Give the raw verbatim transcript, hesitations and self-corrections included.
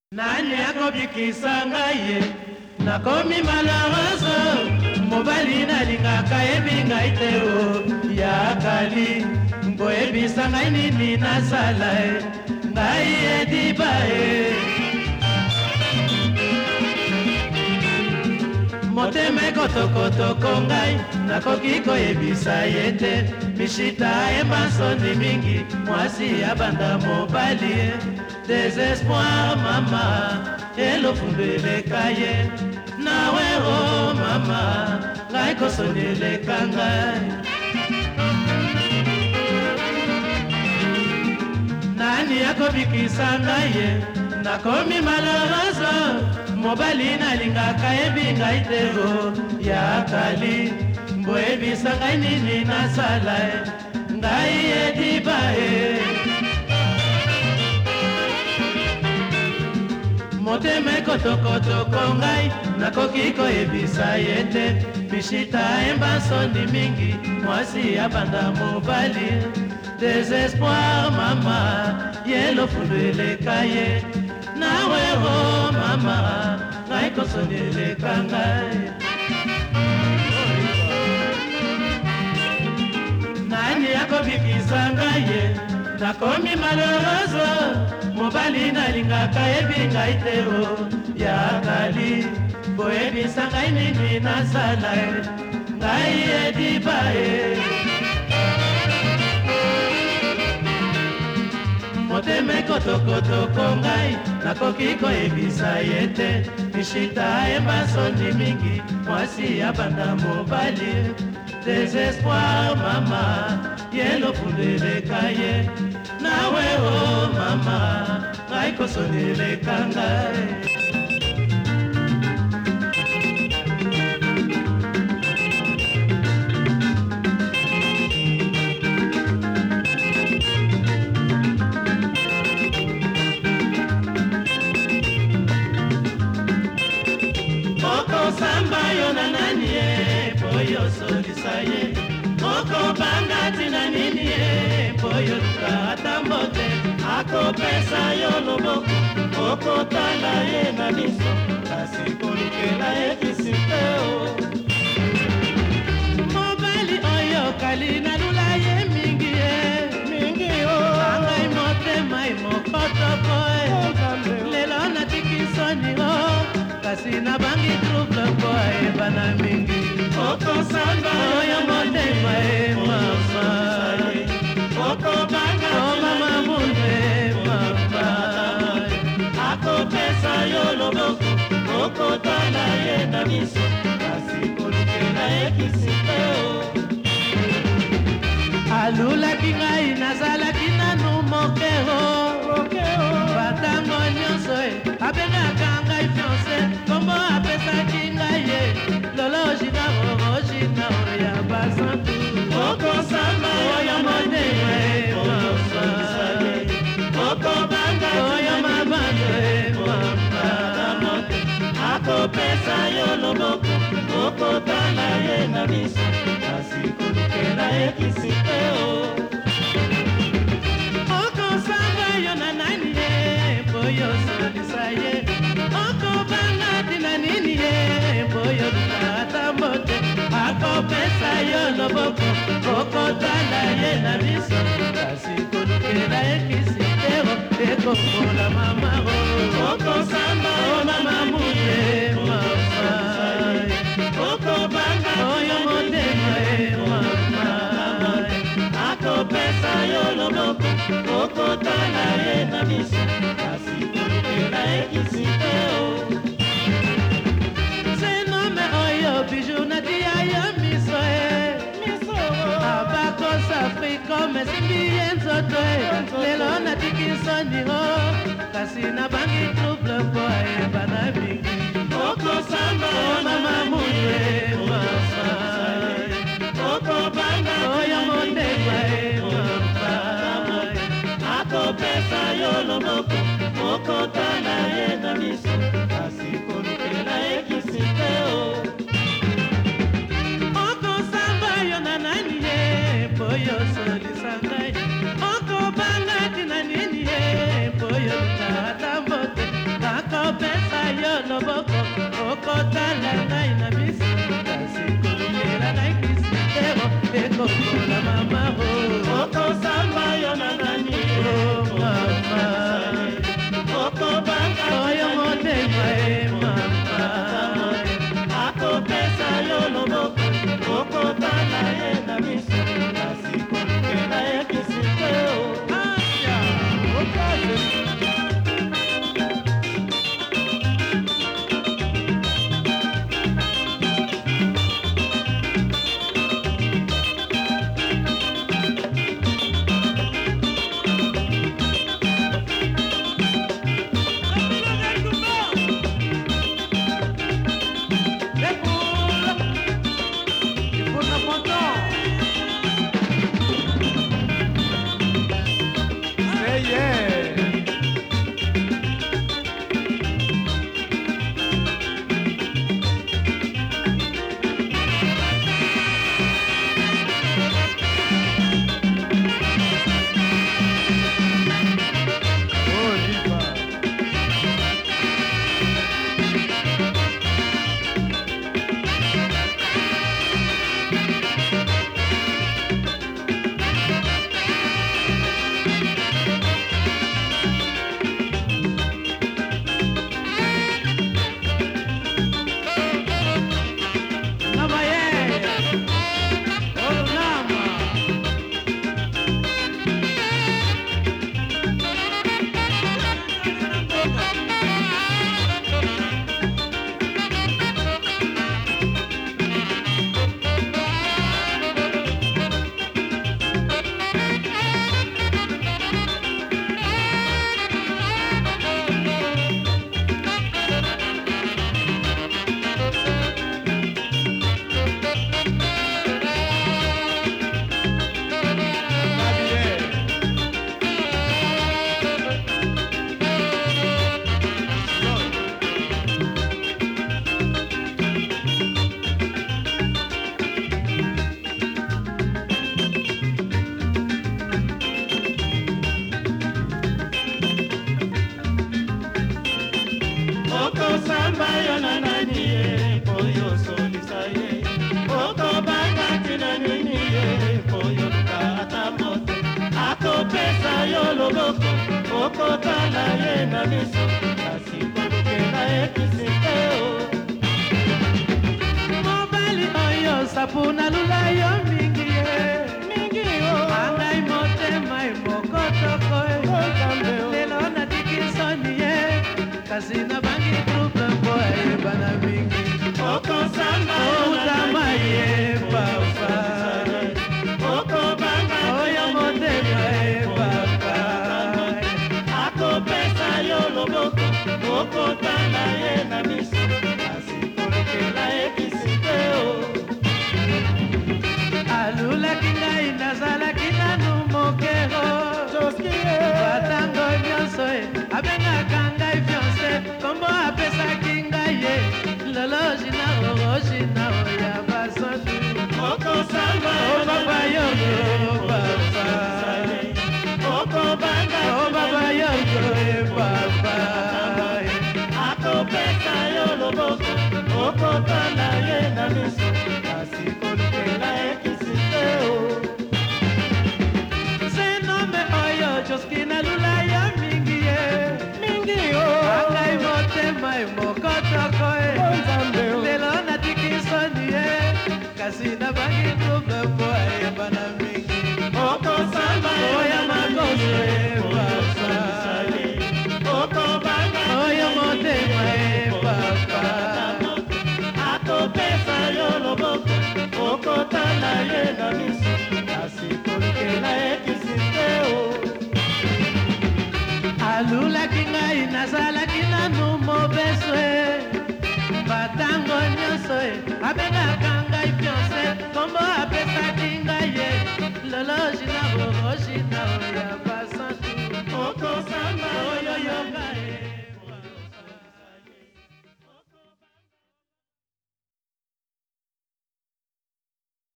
Nani akobikisa ngai ye nakomi malheureuse mobali nalingaka yebi ngai te o yakali boyebisa ngai nini nasala ye ngai ediba ye motema ekotokotoko ngai nakoki koyebisa ye te mishita yemba nsoni mingi mwasi abanda mobali ye désespoir mama elofundu eleka ye nawe o mama ngai kosoni eleka ngai nani akobikisa ngai ye nakomi malheureuse mobali nalingaka yebi ngai te o yakali boyebisa ngai nini nasala ye ngai ediba ye motema ekotokotoko ngai nakoki koyebisa ye te mishita yemba nsoni mingi mwasi abanda mobali désespoir mama yelofundu eleka ye nawe o mama ngai kosoni eleka ngai nani akobikisa ngai ye nakomi malheureuse mobali nalingaka yebi ngai te o yakali boyebisa ngai nini nasala ye ngai ediba ye motema ekotokotoko ngai nakoki koyebisa ye te mishita yemba nsoni mingi mwasi abanda mobali désespoir mama yelofundu eleka ye nawe o mama ngai kosoni eleka ngai okosamba yo na nani ye po yosolisa ye okobanga tina nini ye po yoluka ata mbote akopesa yo loboko okotala ye na miso kasi kolukela ye kisite o mobali oyo kali nalula ye mingi ye mingi o angai motema imokotoko lelo natikisoni o kasi nabangi trouble po ayebana mingi okosamba oyo motema e mama okobanga o mama munde mama akopesa yo loboko okotala ye na miso kasi kolukela ye kisite o alulaki ngai nazalaki nanu moke o batango nyonso e abengaka ngai fiance kombo apesaki ngai ye lolo ojina orojina oya basantu okosamba oyo motema e mama okobanga oyo mabando e mama akopesa yo loboko okotala ye na miso kasi kolukela ye kisite o okosamba yo na nani ye po yosolisa ye okobanga tina nini ye po yoluka ata mbote akopesa yo loboko okotala ye na miso kasi kolukela ye kisite o ekokola mama o okosamba o mama mute mama okobanga oyo motema e mama akopesa yo loboko okotala ye na miso kasi kolukela ye kisite o senome oyo biju natia yo miso e abakosa frikome simbi ye nzoto e lelo natikisoni o kasi nabangi trouble po ayebana mingi okosamba o mama mutwe mama okobanga oyo motema e mama akopesa yo loboko okotala ye na miso kasi kolukela ye kisite o okosamba yo na nani ye po yosolisa ngai okobanga tina nini ye po yoluka ata mbote yo na nani ye po yo solisa ye okobanga tina nini ye po yo luka ata mote akopesa yo loboko okotala ye na miso kasi kolukela ekisi te o mobali oyo sapuna lula yo mingi ye mingi o angai motema emokotoko lelo natiki soni ye kasi na bangi trupe mpo ayebana mingi okosamba otama ye papa okobanga oyo motema ye papa akopesa yo loboko okotala ye na miso kasi kolukela ekisi te o alulaki ngai nazalaki nanu mokero batango nyonso e abengaka ngai fiance kombo apesaki ngai ye lolo jina orojina oya basotu okosamba obaba yoko papa okobanga obaba yoko e papa akopesa yo loboko okotala ye na miso kasi kolukela ekisi te o senome oyo joskina lula ya mingi ye mingi o angai motema emokotoko e lelo natiki soni ye kasi na bangi trupe mpo ayebana mingi okosamba oya makoso e papa okobanga oyo motema e papa akopesa yo loboko okotala ye na miso kasi kolukela ekisi te o alulaki ngai nazalaki nanu mobeso e batango nyonso e abengaka ngai fiance kombo apesaki ngai ye lolo jina orojina